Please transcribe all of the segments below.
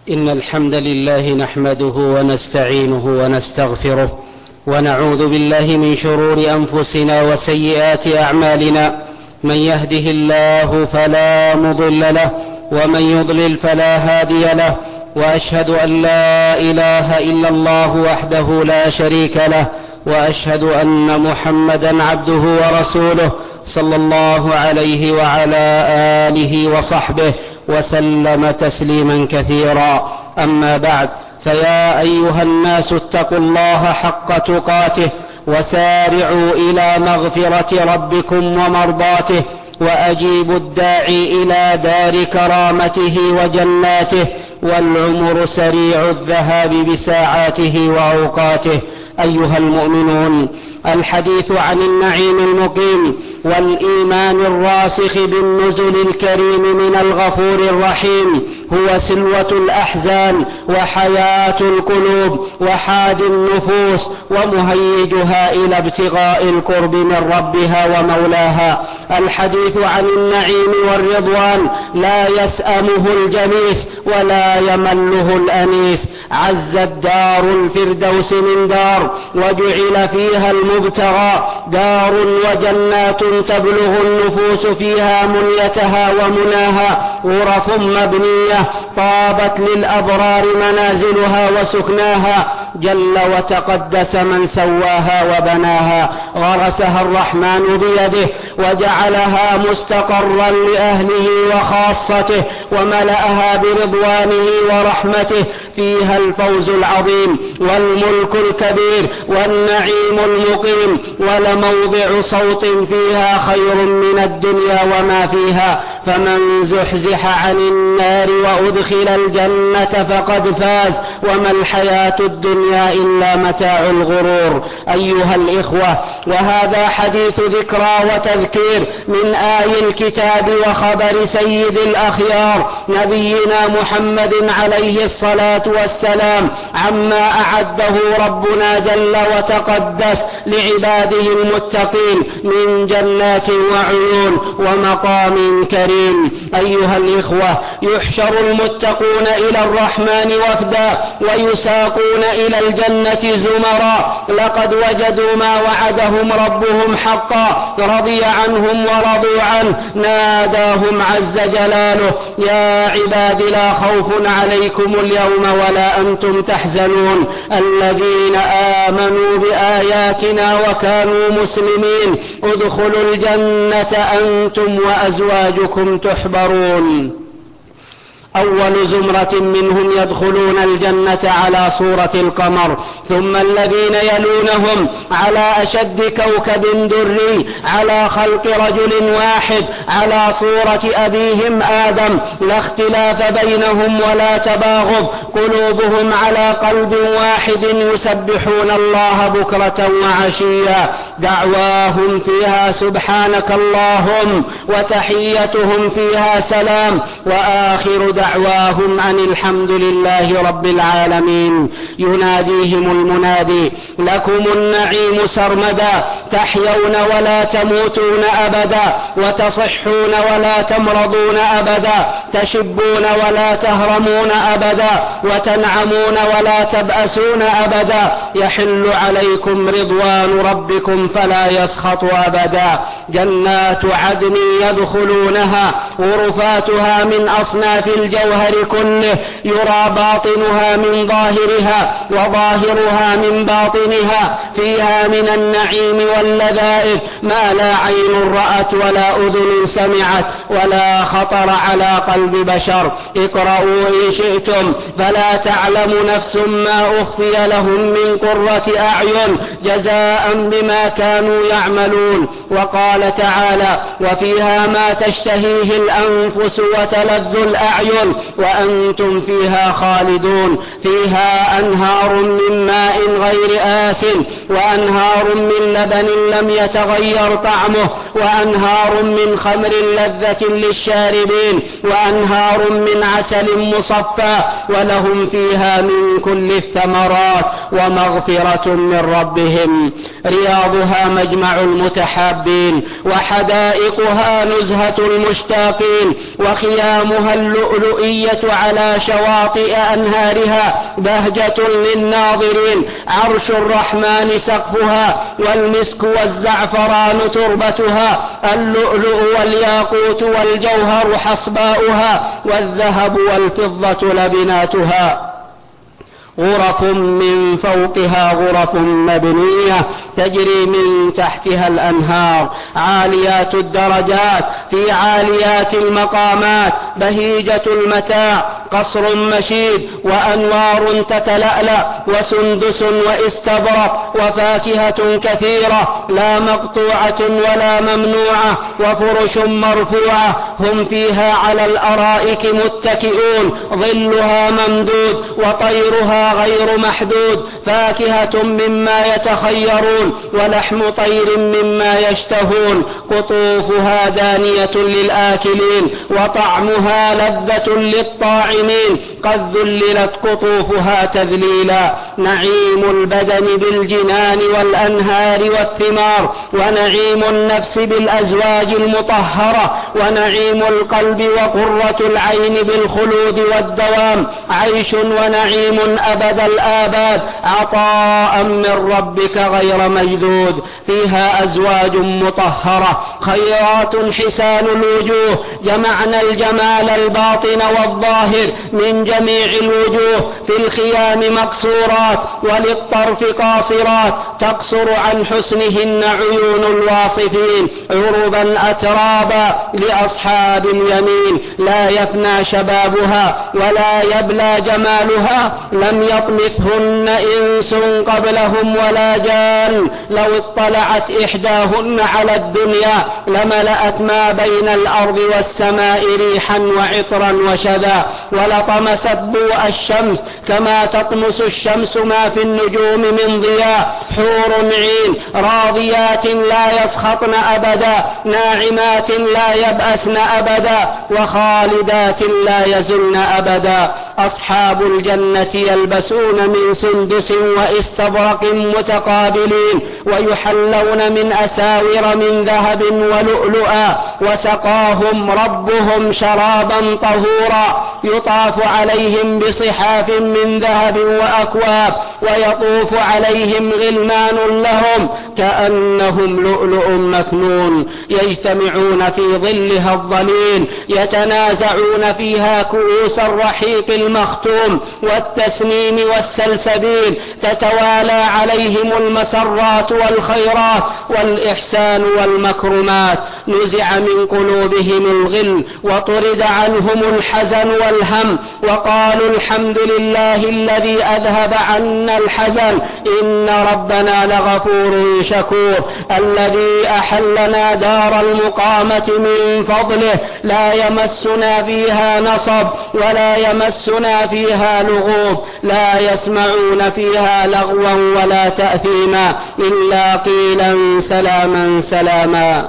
إن الحمد لله نحمده ونستعينه ونستغفره ونعوذ بالله من شرور أنفسنا وسيئات أعمالنا. من يهده الله فلا مضل له ومن يضلل فلا هادي له، وأشهد أن لا إله إلا الله وحده لا شريك له، وأشهد أن محمدا عبده ورسوله صلى الله عليه وعلى آله وصحبه وسلم تسليما كثيرا. أما بعد، فيا أيها الناس اتقوا الله حق تقاته وسارعوا إلى مغفرة ربكم ومرضاته، وأجيبوا الداعي إلى دار كرامته وجناته، والعمر سريع الذهاب بساعاته وأوقاته. أيها المؤمنون، الحديث عن النعيم المقيم والإيمان الراسخ بالنزل الكريم من الغفور الرحيم هو سلوة الأحزان وحياة القلوب وحاد النفوس ومهيجها إلى ابتغاء القرب من ربها ومولاها. الحديث عن النعيم والرضوان لا يسأمه الجميس ولا يمله الأنيس. عزت دار الفردوس من دار وجعل فيها المبتغى دار وجنات تبلغ النفوس فيها منيتها ومناها، غرف مبنية طابت للأبرار منازلها وسكناها. جل وتقدس من سواها وبناها، غرسها الرحمن بيده وجعلها مستقرا لأهله وخاصته، وملأها برضوانه ورحمته. فيها الفوز العظيم والملك الكبير والنعيم المقيم، ولموضع صوت فيها خير من الدنيا وما فيها. فمن زحزح عن النار وأدخل الجنة فقد فاز، وما الحياة الدنيا إلا متاع الغرور. أيها الإخوة، وهذا حديث ذكرى وتذكير من آي الكتاب وخبر سيد الأخيار نبينا محمد عليه الصلاة والسلام عما أعده ربنا جل وتقدس لعباده المتقين من جنات وعيون ومقام كريم. أيها الإخوة، يحشر المتقون إلى الرحمن وفدا ويساقون إلى الجنة زمرا، لقد وجدوا ما وعدهم ربهم حقا، رضي عنهم ورضوا عنه. ناداهم عز جلاله: يا عباد لا خوف عليكم اليوم ولا أنتم تحزنون، الذين آمنوا بآياتنا وكانوا مسلمين ادخلوا الجنة أنتم وأزواجكم تحبرون. أول زمرة منهم يدخلون الجنة على صورة القمر، ثم الذين يلونهم على أشد كوكب دري، على خلق رجل واحد، على صورة أبيهم آدم، لا اختلاف بينهم ولا تباغض، قلوبهم على قلب واحد، يسبحون الله بكرة وعشيا، دعواهم فيها سبحانك اللهم، وتحيتهم فيها سلام، وآخر دعواهم أن الحمد لله رب العالمين. يناديهم المنادي: لكم النعيم سرمدا، تحيون ولا تموتون أبدا، وتصحون ولا تمرضون أبدا، تشبون ولا تهرمون أبدا، وتنعمون ولا تبأسون أبدا. يحل عليكم رضوان ربكم فلا يسخط أبدا. جنات عدن يدخلونها، غرفاتها من أصناف الجوهر كله، يرى باطنها من ظاهرها وظاهرها من باطنها، فيها من النعيم واللذائذ ما لا عين رأت ولا أذن سمعت ولا خطر على قلب بشر. اقرأوا إن شئتم، فلا تعلم نفس ما أخفي لهم من قرة أعين جزاء بما كانوا يعملون. وقال تعالى: وفيها ما تشتهيه الأنفس وتلذ الأعين وأنتم فيها خالدون. فيها أنهار من ماء غير آسن، وأنهار من لبن لم يتغير طعمه، وأنهار من خمر لذة للشاربين، وأنهار من عسل مصفى، ولهم فيها من كل الثمرات، ومغفرة من ربهم. رياض ومجمعها مجمع المتحابين، وحدائقها نزهة المشتاقين، وخيامها اللؤلؤية على شواطئ أنهارها بهجة للناظرين، عرش الرحمن سقفها، والمسك والزعفران تربتها، اللؤلؤ والياقوت والجوهر حصباؤها، والذهب والفضة لبناتها. غرف من فوقها غرف مبنية تجري من تحتها الأنهار، عاليات الدرجات في عاليات المقامات، بهيجة المتاع، قصر مشيد وأنوار تتلألأ، وسندس واستبرق، وفاكهة كثيرة لا مقطوعة ولا ممنوعة، وفرش مرفوعة، هم فيها على الأرائك متكئون، ظلها ممدود وطيرها غير محدود، فاكهة مما يتخيرون، ولحم طير مما يشتهون، قطوفها دانية للآكلين، وطعمها لذة للطاعمين، قد ذللت قطوفها تذليلا. نعيم البدن بالجنان والأنهار والثمار، ونعيم النفس بالأزواج المطهرة، ونعيم القلب وقرة العين بالخلود والدوام، عيش ونعيم أبد الآباد، عطاء من ربك غير مجدود، فيها أزواج مطهرة خيرات حسان الوجوه، جمعنا الجمال الباطن والظاهر من جميع الوجوه، في الخيام مقصورات وللطرف قاصرات، تقصر عن حسنهن عيون الواصفين، عربا أترابا لأصحاب اليمين، لا يفنى شبابها ولا يبلى جمالها، لم يطمثهن إنس قبلهم ولا جان، لو اطلعت إحداهن على الدنيا لملأت ما بين الأرض والسماء ريحا وعطرا وشذا، ولطمست ضوء الشمس كما تطمس الشمس ما في النجوم من ضياء، حور عين راضيات لا يسخطن أبدا، ناعمات لا يبأسن أبدا، وخالدات لا يزلن أبدا. أصحاب الجنة يلبسون من سندس واستبرق متقابلين، ويحلون من أساور من ذهب ولؤلؤا، وسقاهم ربهم شرابا طهورا، يطاف عليهم بصحاف من ذهب وأكواب، ويطوف عليهم غلمان لهم كأنهم لؤلؤ مكنون، يجتمعون في ظلها الظليل، يتنازعون فيها كؤوس الرحيق المختوم والتسنيم والسلسبيل، تتوالى عليهم المسرات والخيرات والإحسان والمكرمات، نزع من قلوبهم الغل وطرد عنهم الحزن والهم، وقالوا الحمد لله الذي أذهب عنا الحزن إن ربنا لغفور شكور، الذي أحلنا دار المقامة من فضله، لا يمسنا فيها نصب ولا يمسنا فيها لغوب، لا يسمعون فيها لغوا ولا تأثيما، إلا قيلا سلاما سلاما.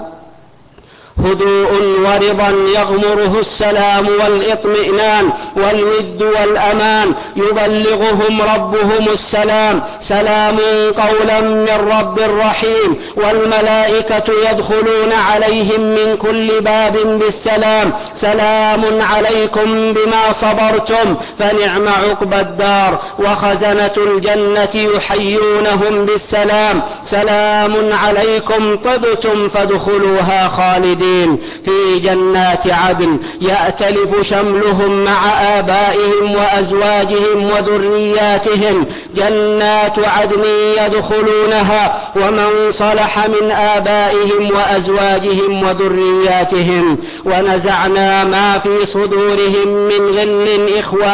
هدوء ورضا يغمره السلام والإطمئنان والود والأمان، يبلغهم ربهم السلام، سلام قولا من رب رحيم، والملائكة يدخلون عليهم من كل باب بالسلام، سلام عليكم بما صبرتم فنعم عقبى الدار، وخزنة الجنة يحيونهم بالسلام، سلام عليكم طبتم فادخلوها خالدين في جنات عدن، يأتلف شملهم مع آبائهم وأزواجهم وذرياتهم، جنات عدن يدخلونها ومن صلح من آبائهم وأزواجهم وذرياتهم، ونزعنا ما في صدورهم من غل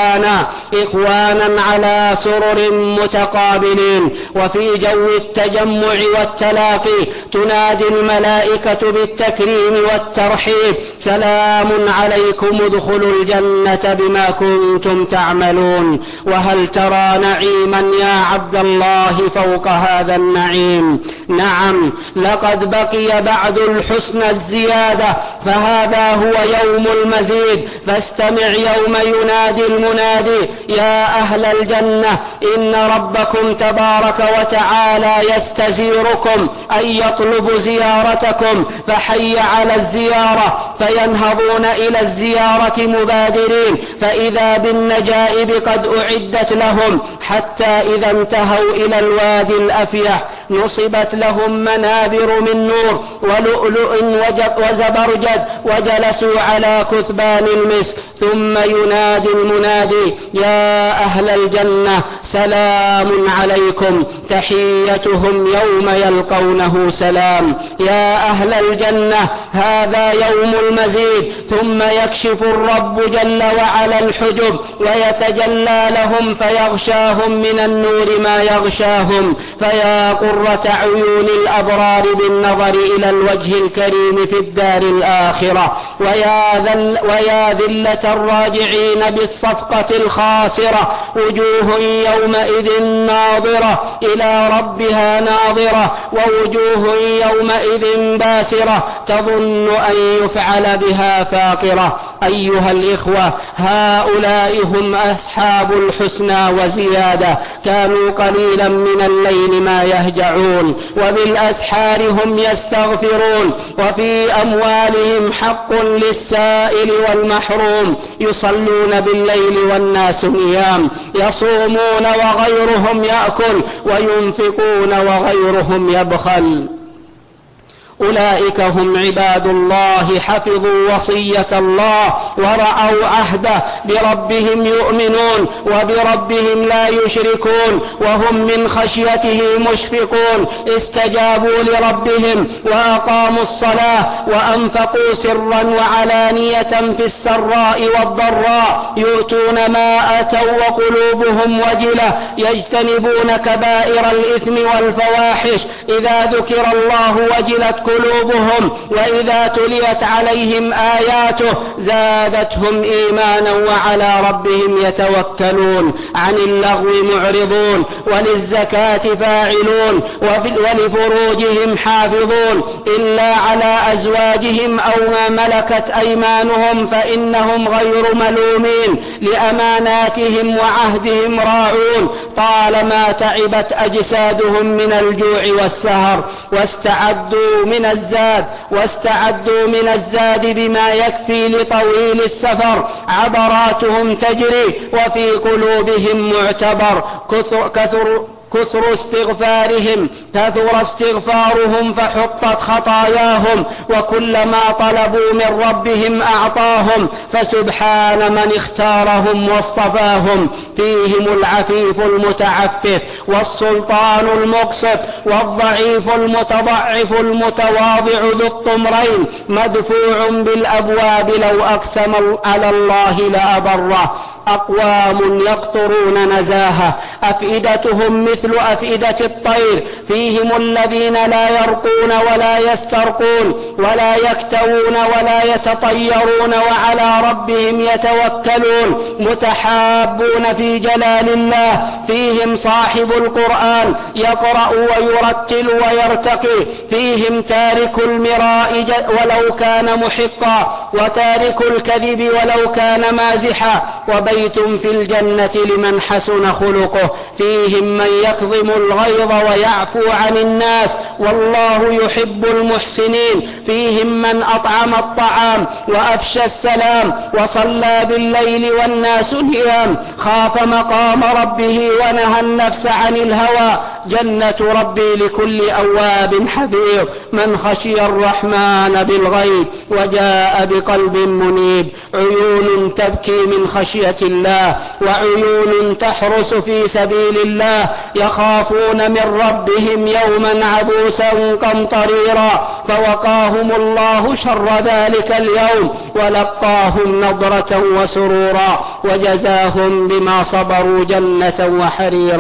إخوانا على سرر متقابلين، وفي جو التجمع والتلاقي تنادي الملائكة بالتكريم والترحيب: سلام عليكم ادخلوا الجنة بما كنتم تعملون. وهل ترى نعيما يا عبد الله فوق هذا النعيم؟ نعم، لقد بقي بعد الحسن الزيادة، فهذا هو يوم المزيد. فاستمع يوم ينادي المنادي: يا أهل الجنة إن ربكم تبارك وتعالى يستزيركم أي يطلب زيارتكم، فحي على الزيارة، فينهضون إلى الزيارة مبادرين، فإذا بالنجائب قد أعدت لهم، حتى إذا انتهوا إلى الوادي الأفيح نصبت لهم منابر من نور ولؤلؤ وزبرجد، وجلسوا على كثبان المسك. ثم ينادي المنادي: يا أهل الجنة سلام عليكم، تحيتهم يوم يلقونه سلام. يا أهل الجنة هذا يوم المزيد. ثم يكشف الرب جل وعلا الحجب ويتجلى لهم فيغشاهم من النور ما يغشاهم، فيا قرة عيون الأبرار بالنظر إلى الوجه الكريم في الدار الآخرة، ويا ذلة الراجعين بالصفقة الخاسرة، وجوه يومئذ ناظرة إلى ربها ناظرة، ووجوه يومئذ باسرة تظن أن يفعل بها فاقرة. أيها الإخوة، هؤلاء هم أصحاب الحسنى وزيادة، كانوا قليلا من الليل ما يهجعون، وبالأسحار هم يستغفرون، وفي أموالهم حق للسائل والمحروم، يصلون بالليل والناس نيام، يصومون وغيرهم يأكل، وينفقون وغيرهم يبخل. أولئك هم عباد الله، حفظوا وصية الله ورعوا عهده، بربهم يؤمنون وبربهم لا يشركون، وهم من خشيته مشفقون، استجابوا لربهم وأقاموا الصلاة وأنفقوا سرا وعلانية في السراء والضراء، يؤتون ما أتوا وقلوبهم وجلة، يجتنبون كبائر الإثم والفواحش، إذا ذكر الله وجلت قلوبهم، وإذا تليت عليهم آياته زادتهم إيمانا وعلى ربهم يتوكلون، عن اللغو معرضون، وللزكاة فاعلون، ولفروجهم حافظون، إلا على أزواجهم أو ما ملكت أيمانهم فإنهم غير ملومين، لأماناتهم وعهدهم راعون، طالما تعبت أجسادهم من الجوع والسهر، واستعدوا من الزاد بما يكفي لطويل السفر، عبراتهم تجري وفي قلوبهم معتبر، كثر استغفارهم فحطت خطاياهم، وكلما طلبوا من ربهم أعطاهم، فسبحان من اختارهم واصطفاهم، فيهم العفيف المتعفف والسلطان المقسط، والضعيف المتضعف المتواضع ذو الطمرين، مدفوع بالأبواب لو أقسم على الله لأبره. أقوام يقطرون نزاهة، أفئدتهم مثل أفئدة الطير، فيهم الذين لا يرقون ولا يسترقون ولا يكتوون ولا يتطيرون، وعلى ربهم يتوكلون، متحابون في جلال الله، فيهم صاحب القرآن يقرأ ويرتل ويرتقي، فيهم تارك المراء ولو كان محقا، وتارك الكذب ولو كان مازحا، وبيت في الجنة لمن حسن خلقه، فيهم من يكظم الغيظ ويعفو عن الناس، والله يحب المحسنين، فيهم من أطعم الطعام وأفشى السلام، وصلى بالليل والناس نيام، خاف مقام ربه ونهى النفس عن الهوى، جنة ربي لكل أواب حفيظ، من خشي الرحمن بالغيب وجاء بقلب منيب، عيون تبكي من خشية الله، وعيون تحرس في سبيل الله، يخافون من ربهم يوما عبوسا قمطريرا، فوقاهم الله شر ذلك اليوم، ولقاهم نضرة وسرورا، وجزاهم بما صبروا جنة وحريرا.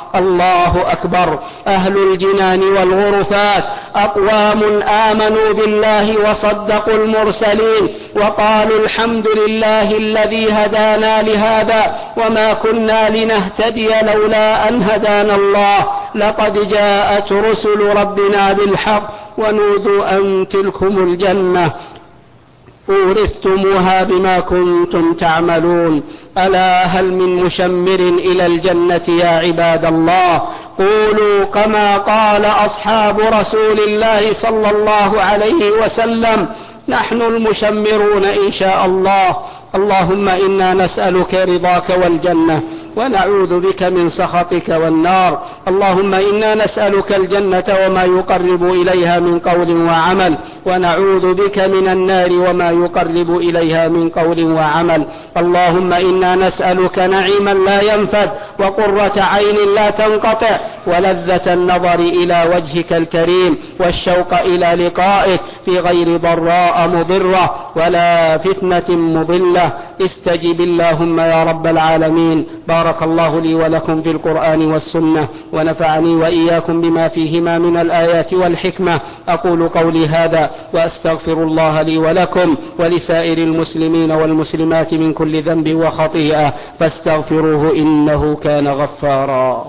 الله أكبر. أهل الجنان والغرفات أقوام آمنوا بالله وصدقوا المرسلين وقالوا الحمد لله الذي هدانا لهذا وما كنا لنهتدي لولا أن هدانا الله لقد جاءت رسل ربنا بالحق ونودوا أن تلكم الجنة أورثتموها بما كنتم تعملون. ألا هل من مشمر إلى الجنة يا عباد الله؟ قولوا كما قال أصحاب رسول الله صلى الله عليه وسلم: نحن المشمرون إن شاء الله. اللهم إنا نسألك رضاك والجنة ونعوذ بك من سخطك والنار. اللهم إنا نسألك الجنة وما يقرب إليها من قول وعمل ونعوذ بك من النار وما يقرب إليها من قول وعمل. اللهم إنا نسألك نعيما لا ينفد وقرة عين لا تنقطع ولذة النظر إلى وجهك الكريم والشوق إلى لقائك في غير ضراء مضرة ولا فتنة مضلة. استجب اللهم يا رب العالمين. بارك الله لي ولكم في القرآن والسنة ونفعني وإياكم بما فيهما من الآيات والحكمة. أقول قولي هذا وأستغفر الله لي ولكم ولسائر المسلمين والمسلمات من كل ذنب وخطيئة فاستغفروه إنه كان غفارا.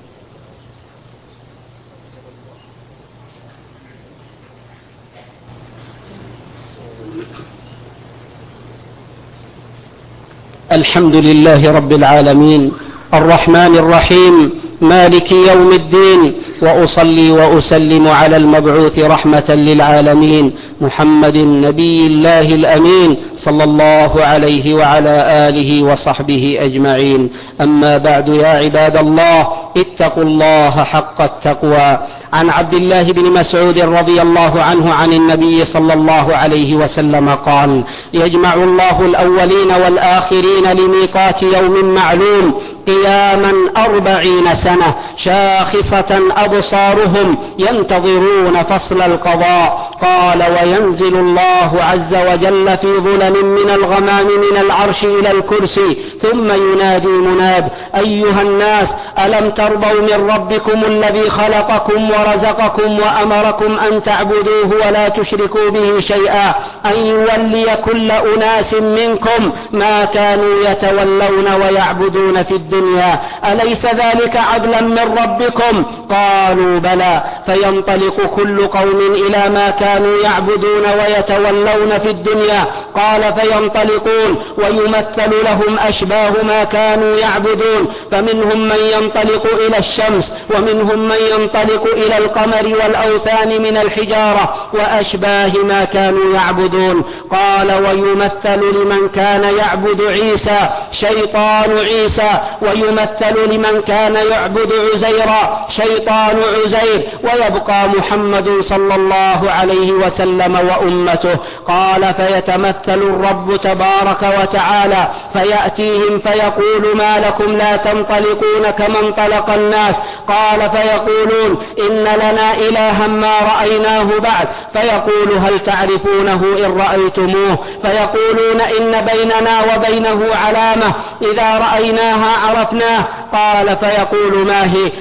الحمد لله رب العالمين الرحمن الرحيم مالك يوم الدين وأصلي وأسلم على المبعوث رحمة للعالمين محمد نبي الله الأمين صلى الله عليه وعلى آله وصحبه أجمعين. أما بعد يا عباد الله اتقوا الله حق التقوى. عن عبد الله بن مسعود رضي الله عنه عن النبي صلى الله عليه وسلم قال: يجمع الله الأولين والآخرين لميقات يوم معلوم قياما 40 سنة شاخصة أبصارهم ينتظرون فصل القضاء. قال: وينزل الله عز وجل في ظلل من الغمام من العرش إلى الكرسي ثم ينادي مناد: أيها الناس ألم ترضوا من ربكم الذي خلقكم ورزقكم وأمركم أن تعبدوه ولا تشركوا به شيئا أن يولي كل أناس منكم ما كانوا يتولون ويعبدون في الدنيا أليس ذلك عدلا من ربكم؟ قالوا بلى. فينطلق كل قوم إلى ما كانوا يعبدون ويتولون في الدنيا. قال: فينطلقون ويمثل لهم أشباه ما كانوا يعبدون فمنهم من ينطلق إلى الشمس ومنهم من ينطلق إلى القمر والأوثان من الحجارة وأشباه ما كانوا يعبدون. قال: ويمثل لمن كان يعبد عيسى شيطان عيسى ويمثل لمن كان يعبد عزيرا شيطان عزير ويبقى محمد صلى الله عليه وسلم وأمته. قال: فيتمثل الرب تبارك وتعالى فيأتيهم فيقول: ما لكم لا تنطلقون كما انطلق الناس؟ قال: فيقولون: إن لنا إلها ما رأيناه بعد. فيقول: هل تعرفونه إن رأيتموه؟ فيقولون: إن بيننا وبينه علامة إذا رأيناها عرفناه. قال: فيقول: ما هي؟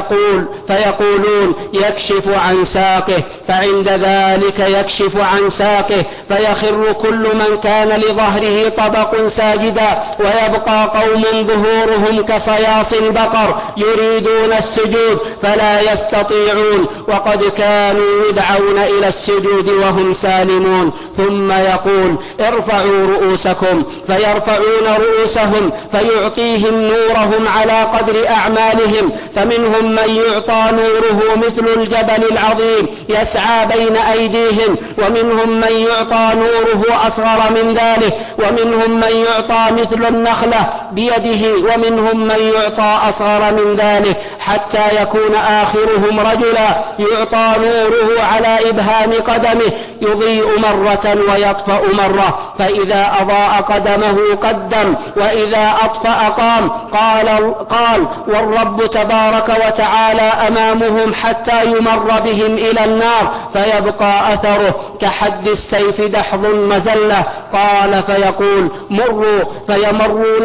فيقولون: يكشف عن ساقه. فعند ذلك يكشف عن ساقه فيخر كل من كان لظهره طبق ساجدا ويبقى قوم ظهورهم كصياص البقر يريدون السجود فلا يستطيعون وقد كانوا يدعون إلى السجود وهم سالمون. ثم يقول: ارفعوا رؤوسكم. فيرفعون رؤوسهم فيعطيهم نورهم على قدر أعمالهم فمنهم من يعطى نوره مثل الجبل العظيم يسعى بين أيديهم ومنهم من يعطى نوره أصغر من ذلك ومنهم من يعطى مثل النخلة بيده ومنهم من يعطى أصغر من ذلك حتى يكون آخرهم رجلا يعطى نوره على إبهام قدمه يضيء مرة ويطفأ مرة فإذا أضاء قدمه قدم وإذا أطفأ قام. قال: والرب تبارك وتعالى أمامهم حتى يمر بهم إلى النار فيبقى أثره كحد السيف دحض مزلة. قال فيقول مروا، فيمرون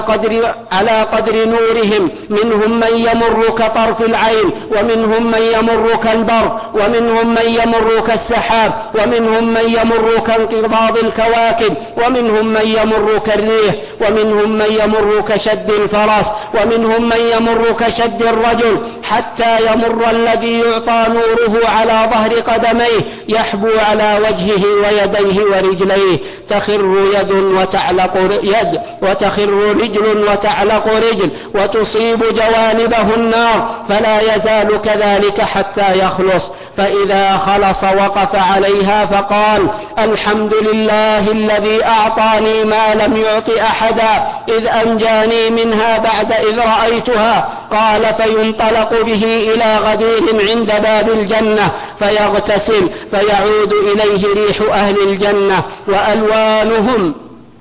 على قدر نورهم، منهم من يمر كطرف العين، ومنهم من يمر كالبر، ومنهم من يمر كالسحاب، ومنهم من يمر كانقباض الكواكب، ومنهم من يمر كالريح، ومنهم من يمر كشد الفرس، ومنهم من يمر كشد الرجل، حتى يمر الذي يعطى نوره على ظهر قدميه، يحبو على وجهه ويديه ورجليه، تخر يد وتعلق يد، وتخر رجل وتعلق رجل، وتصيب جوانبه النار، فلا يزال كذلك حتى يخلص. فإذا خلص وقف عليها فقال الحمد لله الذي أعطاني ما لم يعط أحدا إذ أنجاني منها بعد إذ رأيتها. قال فينطلق به إلى غدير عند باب الجنة فيغتسل، فيعود إليه ريح أهل الجنة وألوانهم،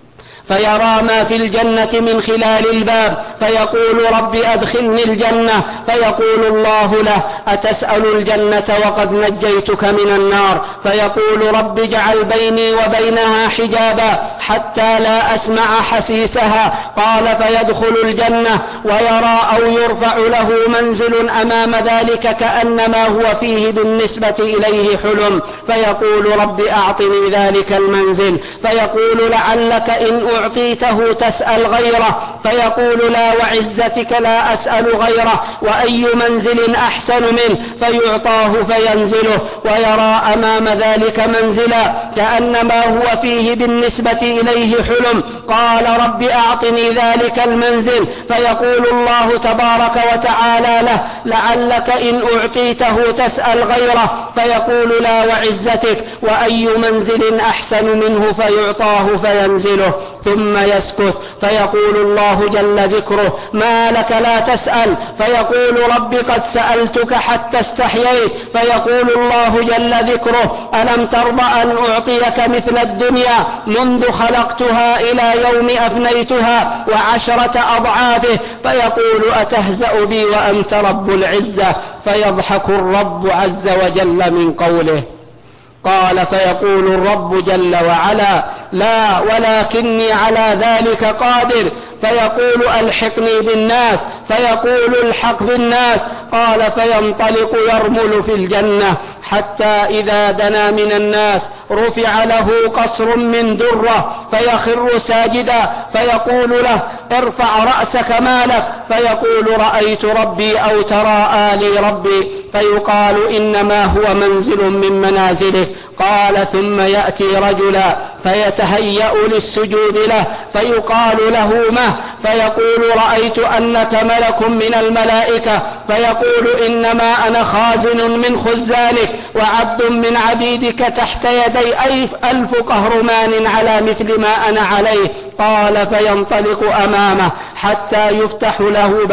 فيرى ما في الجنة من خلال الباب، فيقول رب أدخلني الجنة، فيقول الله له أتسأل الجنة وقد نجيتك من النار؟ فيقول رب اجعل بيني وبينها حجابا حتى لا أسمع حسيسها. قال فيدخل الجنة ويرى أو يرفع له منزل أمام ذلك كأنما هو فيه بالنسبة إليه حلم، فيقول رب أعطني ذلك المنزل، فيقول لعلك إن أعطيته تسأل غيره، فيقول لا وعزتك لا أسأل غيره، وأي منزل أحسن منه؟ فيعطاه فينزله، ويرى أمام ذلك منزلا كأنما هو فيه بالنسبة إليه حلم. قال رب أعطني ذلك المنزل، فيقول الله تبارك وتعالى له لعلك إن أعطيته تسأل غيره، فيقول لا وعزتك، وأي منزل أحسن منه؟ فيعطاه فينزله، ثم يسكت، فيقول الله جل ذكره ما لك لا تسأل؟ فيقول رب قد سألتك حتى استحييت، فيقول الله جل ذكره ألم ترضى أن أعطيك مثل الدنيا منذ خلقتها إلى يوم أفنيتها وعشرة أضعافه؟ فيقول أتهزأ بي وأنت رب العزة؟ فيضحك الرب عز وجل من قوله. قال فيقول الرب جل وعلا لا ولكني على ذلك قادر، فيقول ألحقني بالناس، فيقول الحق بالناس. قال فينطلق يرمل في الجنة حتى إذا دنا من الناس رفع له قصر من درة فيخر ساجدا، فيقول له ارفع رأسك ما لك؟ فيقول رأيت ربي أو تراءى لي ربي، فيقال إنما هو منزل من منازله. قال ثم يأتي رجلا فيتهيأ للسجود له، فيقال له ما؟ فيقول رأيت أنك ملك من الملائكة، فيقول إنما أنا خازن من خزانك وعبد من عبيدك تحت يدي 1000 قهرمان على مثل ما أنا عليه. قال فينطلق أمامه حتى يفتح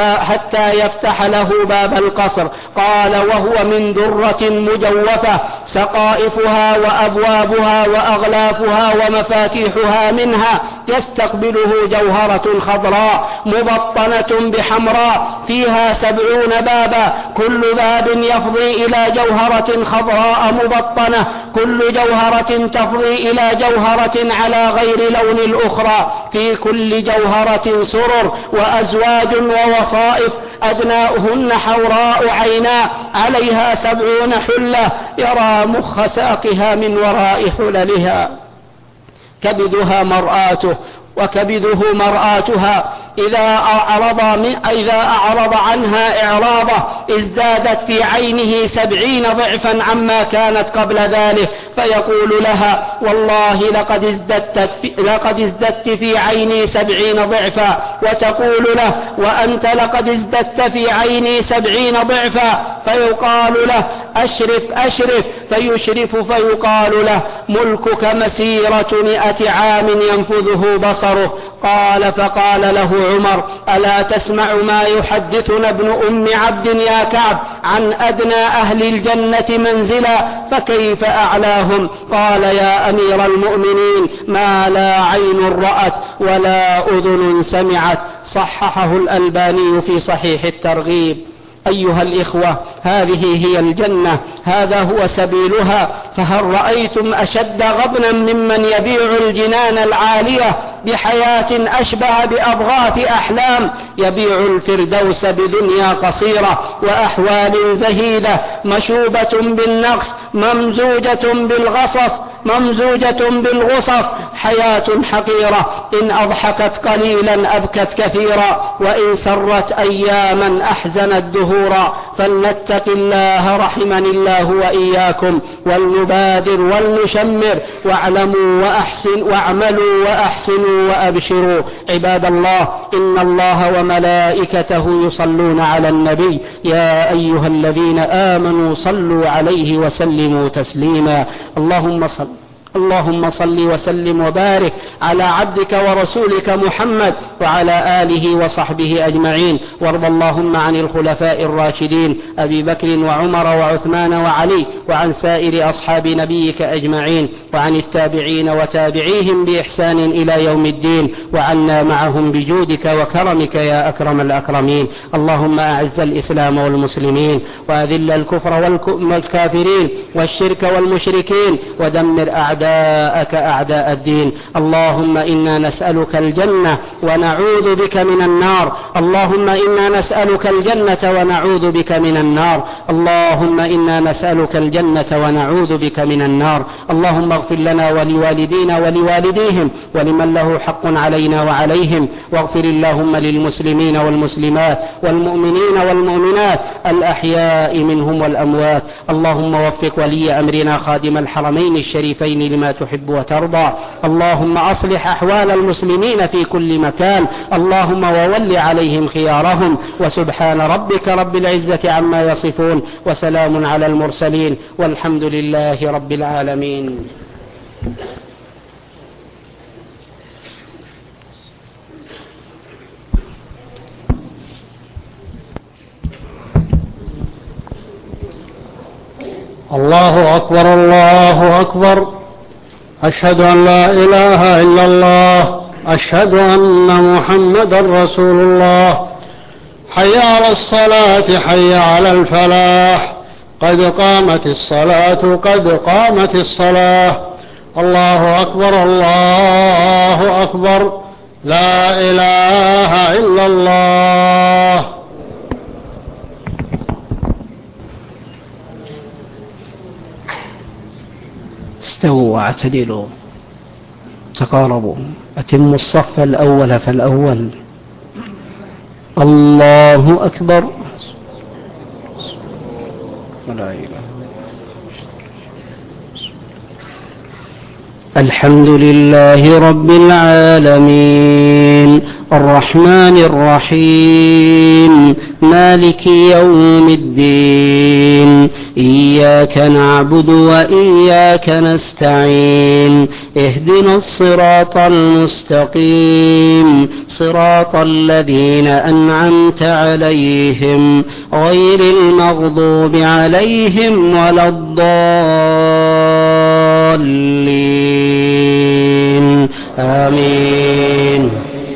له باب القصر. قال وهو من درة مجوفة سقائفها وأبوابها وأغلافها ومفاتيحها منها، يستقبله جوهرة خضراء مبطنة بحمراء فيها 70 بابا، كل باب يفضي إلى جوهرة خضراء مبطنة، كل جوهرة تفضي إلى جوهرة على غير لون الأخرى، في كل جوهرة سرر وأزواج ووصائف أدناؤهن حوراء عينا عليها 70 حلة يرى مخ ساقها من وراء حللها، كبدها مرآته وكبده مرآتها، إذا أعرض عنها إعراضه ازدادت في عينه 70 ضعفا عما كانت قبل ذلك، فيقول لها والله لقد ازددت في عيني 70 ضعفا، وتقول له وأنت لقد ازددت في عيني 70 ضعفا، فيقال له أشرف، فيشرف، فيقال له ملكك مسيرة 100 عام ينفذه بصره. قال فقال له عمر ألا تسمع ما يحدثنا ابن أم عبد يا كعب عن أدنى أهل الجنة منزلا فكيف أعلاهم؟ قال يا أمير المؤمنين ما لا عين رأت ولا أذن سمعت. صححه الألباني في صحيح الترغيب. أيها الإخوة، هذه هي الجنة، هذا هو سبيلها. فهل رأيتم أشد غبنا ممن يبيع الجنان العالية بحياة أشبه بأضغاث أحلام، يبيع الفردوس بدنيا قصيرة وأحوال زهيدة مشوبة بالنقص ممزوجة بالغصص، حياة حقيرة إن أضحكت قليلا أبكت كثيرا، وإن سرت أياما أحزنت دهورا. فلنتق الله رحمني الله وإياكم، ولنبادر ولنشمر، واعملوا وأحسنوا وأبشروا. عباد الله، إن الله وملائكته يصلون على النبي، يا أيها الذين آمنوا صلوا عليه وسلموا تسليما. اللهم صل وسلم وبارك على عبدك ورسولك محمد وعلى آله وصحبه أجمعين. وارض اللهم عن الخلفاء الراشدين أبي بكر وعمر وعثمان وعلي، وعن سائر أصحاب نبيك أجمعين، وعن التابعين وتابعيهم بإحسان إلى يوم الدين، وعنا معهم بجودك وكرمك يا أكرم الأكرمين. اللهم أعز الإسلام والمسلمين، وأذل الكفر والكافرين والشرك والمشركين، ودمر أعداءك أعداء الدين. اللهم إنا نسألك الجنة ونعوذ بك من النار. اللهم إنا نسألك الجنة ونعوذ بك من النار. اللهم إنا نسألك الجنة ونعوذ بك من النار. اللهم اغفر لنا ولوالدينا ولوالديهم ولمن له حق علينا وعليهم، واغفر اللهم للمسلمين والمسلمات والمؤمنين والمؤمنات الأحياء منهم والأموات. اللهم وفق ولي أمرنا خادم الحرمين الشريفين لما تحب وترضى. اللهم أصلح أحوال المسلمين في كل مكان، اللهم وول عليهم خيارهم. وسبحان ربك رب العزة عما يصفون، وسلام على المرسلين، والحمد لله رب العالمين. الله أكبر الله أكبر، أشهد أن لا إله إلا الله، أشهد أن محمدا رسول الله. حي على الصلاة، حي على الفلاح، قد قامت الصلاة، قد قامت الصلاة. الله أكبر الله أكبر، لا إله إلا الله. استووا واعتدلوا، تقاربوا، أتموا الصف الأول فالأول. الله أكبر. ولا إله. الحمد لله رب العالمين، الرحمن الرحيم، مالك يوم الدين، إياك نعبد وإياك نستعين، اهدنا الصراط المستقيم، صراط الذين أنعمت عليهم غير المغضوب عليهم ولا الضالين، آمين.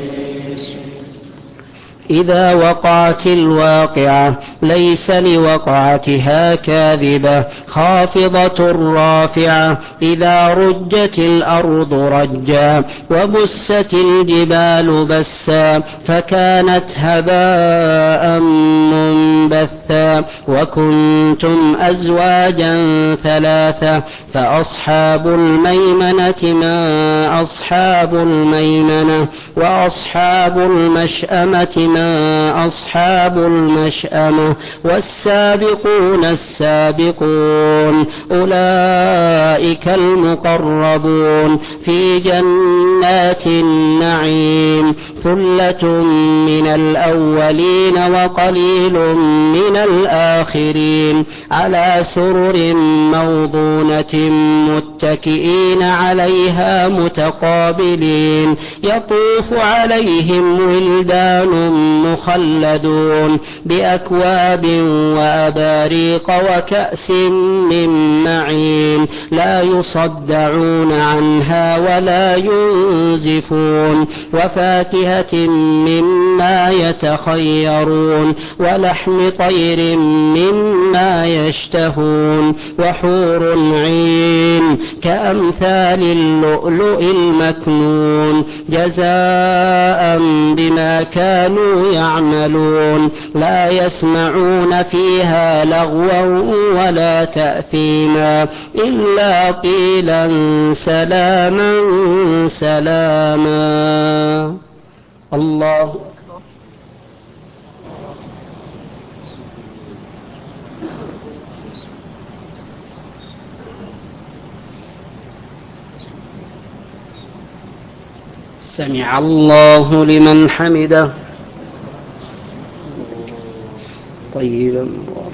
إذا وقعت الواقعة ليس لوقعتها كاذبة خافضة رافعة، إذا رجت الأرض رجا وبست الجبال بسا فكانت هباء منبثا، وكنتم أزواجا ثلاثة، فأصحاب الميمنة ما أصحاب الميمنة، وأصحاب المشأمة ما أصحاب المشأمة، والسابقون السابقون أولئك المقربون في جنات النعيم، ثلة من الأولين وقليل من الآخرين، على سرر موضونة متكئين عليها متقابلين، يطوف عليهم ولدان مخلدون بأكواب وأباريق وكأس من معين، لا يصدعون عنها ولا ينزفون، وفاكهة مما مما يتخيرون ولحم طير مما يشتهون وحور عين كأمثال اللؤلؤ المكنون جزاء بما كانوا يعملون لا يسمعون فيها لغوا ولا تأثيما إلا قيلا سلاما سلاما. الله أكبر. سمع الله لمن حمده. طيبا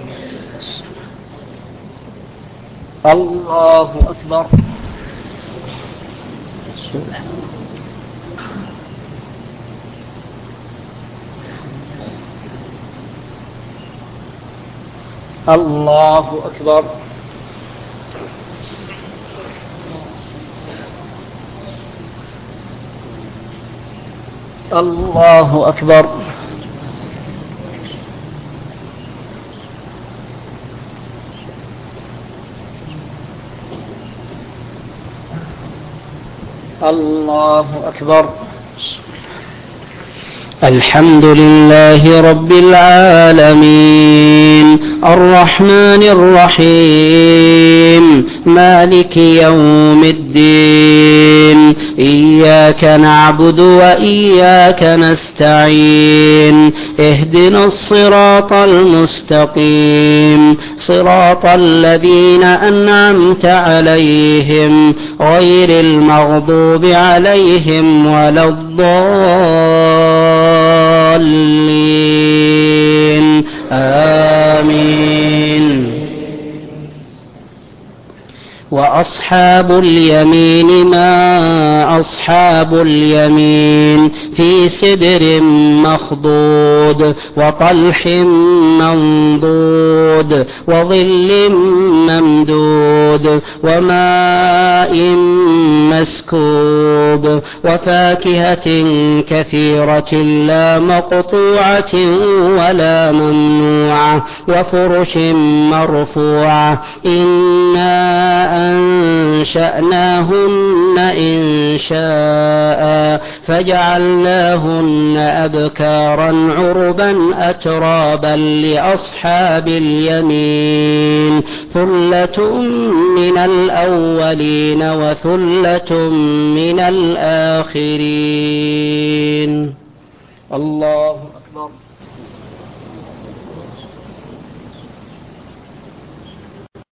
الله أكبر. الله أكبر. الله أكبر. الله أكبر. الحمد لله رب العالمين الرحمن الرحيم مالك يوم الدين إياك نعبد وإياك نستعين اهدنا الصراط المستقيم صراط الذين أنعمت عليهم غير المغضوب عليهم ولا الضالين آمين. وأصحاب اليمين ما أصحاب اليمين في سدر مخضود وطلح منضود وظل ممدود وماء مسكوب وفاكهة كثيرة لا مقطوعة ولا ممنوعة وفرش مرفوعة إنا أنشأناهن إنشاء فجعلناهن أبكارا عربا أترابا لأصحاب اليمين ثلة من الأولين وثلة من الآخرين. الله أكبر.